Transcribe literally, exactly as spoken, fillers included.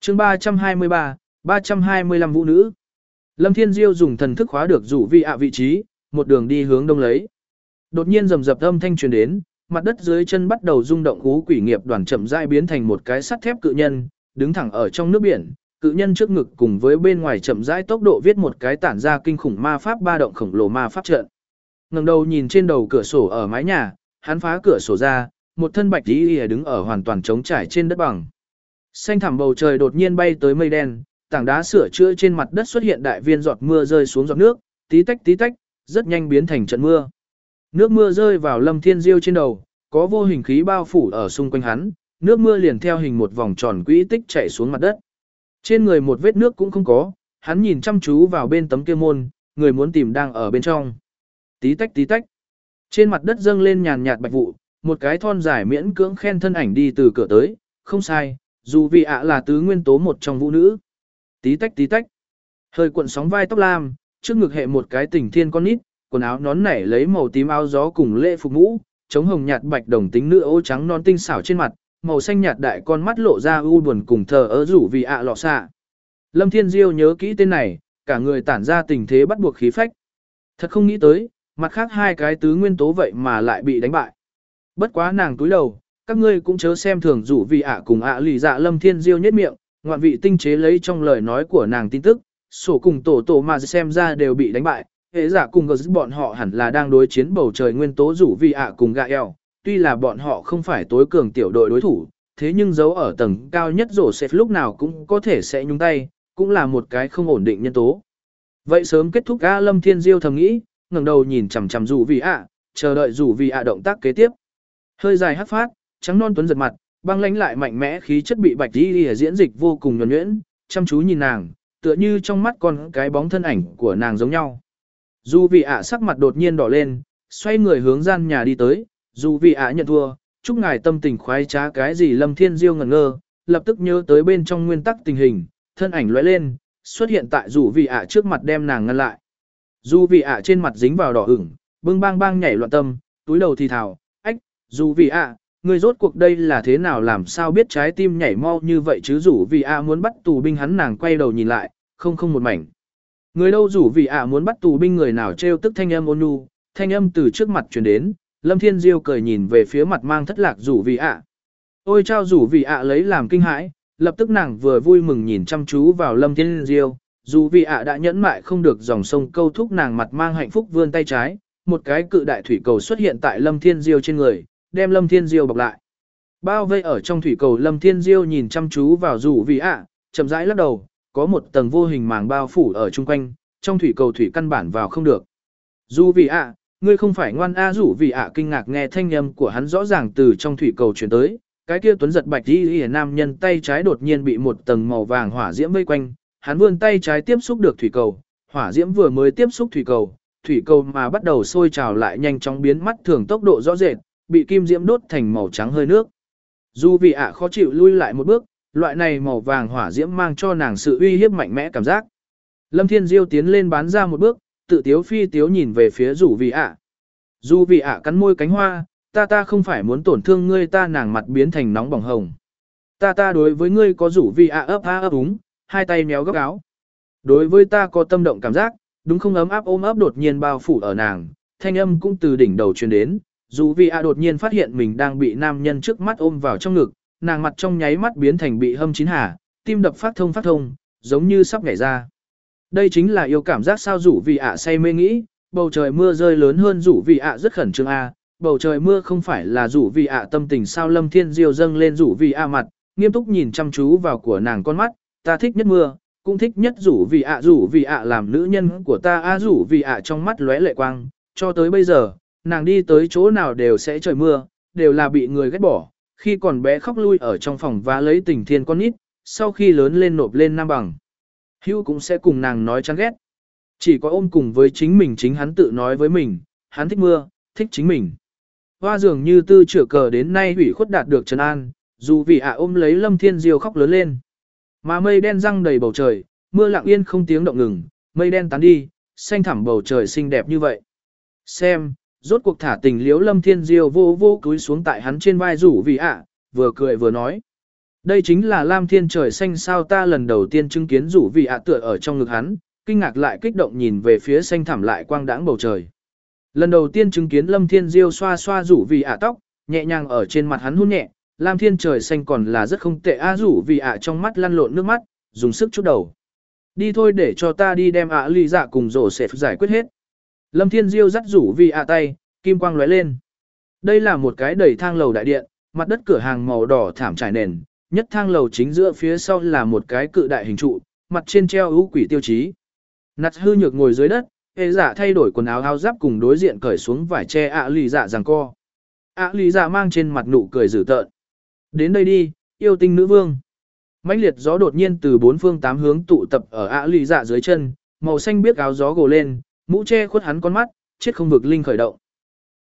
chương ba trăm hai mươi ba, ba trăm hai mươi lăm vũ nữ. Lâm Thiên Diêu dùng thần thức khóa được rủ vi ạ vị trí, một đường đi hướng đông lấy. Đột nhiên rầm rập âm thanh truyền đến, mặt đất dưới chân bắt đầu rung động, ú quỷ nghiệp đoàn chậm rãi biến thành một cái sắt thép cự nhân, đứng thẳng ở trong nước biển. Cự nhân trước ngực cùng với bên ngoài chậm rãi tốc độ viết một cái tản ra kinh khủng ma pháp ba động khổng lồ ma pháp trận. Ngẩng đầu nhìn trên đầu cửa sổ ở mái nhà, hắn phá cửa sổ ra, một thân bạch y đứng ở hoàn toàn trống trải trên đất bằng. Xanh thẳm bầu trời đột nhiên bay tới mây đen, tảng đá sửa chữa trên mặt đất xuất hiện đại viên giọt mưa rơi xuống giọt nước, tí tách tí tách, rất nhanh biến thành trận mưa. Nước mưa rơi vào Lâm Thiên Diêu trên đầu, có vô hình khí bao phủ ở xung quanh hắn, nước mưa liền theo hình một vòng tròn quỹ tích chảy xuống mặt đất. Trên người một vết nước cũng không có, hắn nhìn chăm chú vào bên tấm kia môn, người muốn tìm đang ở bên trong. Tí tách tí tách. Trên mặt đất dâng lên nhàn nhạt bạch vụ, một cái thon dài miễn cưỡng khen thân ảnh đi từ cửa tới, không sai, dù vì ạ là tứ nguyên tố một trong vũ nữ. Tí tách tí tách. Hơi cuộn sóng vai tóc lam, trước ngực hệ một cái tình thiên con nít, quần áo nón nảy lấy màu tím áo gió cùng lễ phục mũ, chống hồng nhạt bạch đồng tính nữ ô trắng non tinh xảo trên mặt, màu xanh nhạt đại con mắt lộ ra u buồn cùng thờ ơ rủ vì ạ lọ xạ. Lâm Thiên Diêu nhớ kỹ tên này, cả người tản ra tình thế bắt buộc khí phách. Thật không nghĩ tới, mặt khác hai cái tứ nguyên tố vậy mà lại bị đánh bại. Bất quá nàng túi đầu, các ngươi cũng chớ xem thường rủ vì ạ cùng ạ lì dạ. Lâm Thiên Diêu nhếch miệng, ngoạn vị tinh chế lấy trong lời nói của nàng tin tức, sổ cùng tổ tổ mà xem ra đều bị đánh bại. Hệ giả cùng gờ bọn họ hẳn là đang đối chiến bầu trời nguyên tố rủ vì ạ cùng gạ eo, tuy là bọn họ không phải tối cường tiểu đội đối thủ, thế nhưng giấu ở tầng cao nhất rổ xếp lúc nào cũng có thể sẽ nhúng tay, cũng là một cái không ổn định nhân tố. Vậy sớm kết thúc A. Lâm Thiên Diêu thầm nghĩ, ngẩng đầu nhìn chằm chằm rủ vì ạ, chờ đợi rủ vì ạ động tác kế tiếp. Hơi dài hắc phát, trắng non tuấn giật mặt, băng lãnh lại mạnh mẽ khí chất bị bạch đi ở diễn dịch vô cùng nhuần nhuyễn, chăm chú nhìn nàng, tựa như trong mắt con cái bóng thân ảnh của nàng giống nhau. Dù vì ạ sắc mặt đột nhiên đỏ lên, xoay người hướng gian nhà đi tới, dù vì ạ nhận thua, chúc ngài tâm tình khoái trá cái gì. Lâm Thiên Diêu ngẩn ngơ, lập tức nhớ tới bên trong nguyên tắc tình hình, thân ảnh lóe lên, xuất hiện tại dù vì ạ trước mặt đem nàng ngăn lại. Dù vì ạ trên mặt dính vào đỏ ửng, bưng bang bang nhảy loạn tâm, túi đầu thì thào, ách, dù vì ạ, người rốt cuộc đây là thế nào, làm sao biết trái tim nhảy mau như vậy chứ. Dù vì ạ muốn bắt tù binh hắn, nàng quay đầu nhìn lại, không không một mảnh. Người đâu rủ vì ạ muốn bắt tù binh, người nào trêu tức thanh âm ôn nhu, thanh âm từ trước mặt truyền đến. Lâm Thiên Diêu cười nhìn về phía mặt mang thất lạc rủ vì ạ. Ôi trao rủ vì ạ lấy làm kinh hãi, lập tức nàng vừa vui mừng nhìn chăm chú vào Lâm Thiên Diêu, dù vì ạ đã nhẫn mại không được dòng sông câu thúc, nàng mặt mang hạnh phúc vươn tay trái, một cái cự đại thủy cầu xuất hiện tại Lâm Thiên Diêu trên người, đem Lâm Thiên Diêu bọc lại. Bao vây ở trong thủy cầu, Lâm Thiên Diêu nhìn chăm chú vào rủ vì ạ, chậm rãi lắc đầu, có một tầng vô hình màng bao phủ ở chung quanh, trong thủy cầu thủy căn bản vào không được. Dù vì ạ, ngươi không phải ngoan a. Rủ vì ạ kinh ngạc nghe thanh âm của hắn rõ ràng từ trong thủy cầu truyền tới, cái kia tuấn giật bạch y nam nhân tay trái đột nhiên bị một tầng màu vàng hỏa diễm vây quanh, hắn vươn tay trái tiếp xúc được thủy cầu, hỏa diễm vừa mới tiếp xúc thủy cầu, thủy cầu mà bắt đầu sôi trào lại nhanh chóng biến mất thường tốc độ rõ rệt, bị kim diễm đốt thành màu trắng hơi nước. Dù vì ạ khó chịu lui lại một bước, loại này màu vàng hỏa diễm mang cho nàng sự uy hiếp mạnh mẽ cảm giác. Lâm Thiên Diêu tiến lên bán ra một bước, tự tiếu phi tiếu nhìn về phía Dù vì ạ. Dù vì ạ cắn môi cánh hoa, ta ta không phải muốn tổn thương ngươi, ta. Nàng mặt biến thành nóng bỏng hồng. Ta ta đối với ngươi có Rủ vì ạ ấp a ấp úng, hai tay méo góc áo. Đối với ta có tâm động cảm giác, đúng không. Ấm áp ôm ấp đột nhiên bao phủ ở nàng, thanh âm cũng từ đỉnh đầu truyền đến. Dù vì ạ đột nhiên phát hiện mình đang bị nam nhân trước mắt ôm vào trong ngực, nàng mặt trong nháy mắt biến thành bị hâm chín hà, tim đập phát thông phát thông, giống như sắp nhảy ra. Đây chính là yêu cảm giác sao. Rủ vì ạ say mê nghĩ, bầu trời mưa rơi lớn hơn. Rủ vì ạ rất khẩn trương a, bầu trời mưa không phải là Rủ vì ạ tâm tình sao. Lâm Thiên Diêu dâng lên Rủ vì ạ mặt, nghiêm túc nhìn chăm chú vào của nàng con mắt, ta thích nhất mưa, cũng thích nhất Rủ vì ạ. Rủ vì ạ làm nữ nhân của ta a. Rủ vì ạ trong mắt lóe lệ quang, cho tới bây giờ, nàng đi tới chỗ nào đều sẽ trời mưa, đều là bị người ghét bỏ. Khi còn bé khóc lui ở trong phòng và lấy tình thiên con nít, sau khi lớn lên nộp lên nam bằng hữu cũng sẽ cùng nàng nói chán ghét. Chỉ có ôm cùng với chính mình, chính hắn tự nói với mình, hắn thích mưa, thích chính mình. Hoa dường như tư chữa cờ đến nay hủy khuất đạt được trấn an, dù vì ạ ôm lấy Lâm Thiên Diêu khóc lớn lên. Mà mây đen răng đầy bầu trời, mưa lặng yên không tiếng động ngừng, mây đen tán đi, xanh thẳm bầu trời xinh đẹp như vậy. Xem, rốt cuộc thả tình liếu. Lâm Thiên Diêu vô vô cúi xuống tại hắn trên vai Rủ vì ạ, vừa cười vừa nói. Đây chính là Lam Thiên trời xanh sao, ta lần đầu tiên chứng kiến rủ vị ạ tựa ở trong ngực hắn, kinh ngạc lại kích động nhìn về phía xanh thẳm lại quang đãng bầu trời. Lần đầu tiên chứng kiến Lâm Thiên Diêu xoa xoa rủ vị ạ tóc, nhẹ nhàng ở trên mặt hắn hôn nhẹ, Lam Thiên trời xanh còn là rất không tệ a, rủ vị ạ trong mắt lăn lộn nước mắt, dùng sức chút đầu. Đi thôi, để cho ta đi đem ạ ly dạ cùng rổ sệt giải quyết hết. Lâm Thiên Diêu dắt rủ vị ạ tay, kim quang lóe lên. Đây là một cái đầy thang lầu đại điện, mặt đất cửa hàng màu đỏ thảm trải nền, nhất thang lầu chính giữa phía sau là một cái cự đại hình trụ, mặt trên treo ưu quỷ tiêu chí. Nặt hư nhược ngồi dưới đất, hệ giả thay đổi quần áo áo giáp cùng đối diện cởi xuống vải che ạ lì dạ giằng co. ạ lì dạ mang trên mặt nụ cười dữ tợn. Đến đây đi, yêu tinh nữ vương. Mãnh liệt gió đột nhiên từ bốn phương tám hướng tụ tập ở ạ lì dạ dưới chân, màu xanh biếc áo gió gồ lên, mũ che khuất hắn con mắt, chết không vực linh khởi động.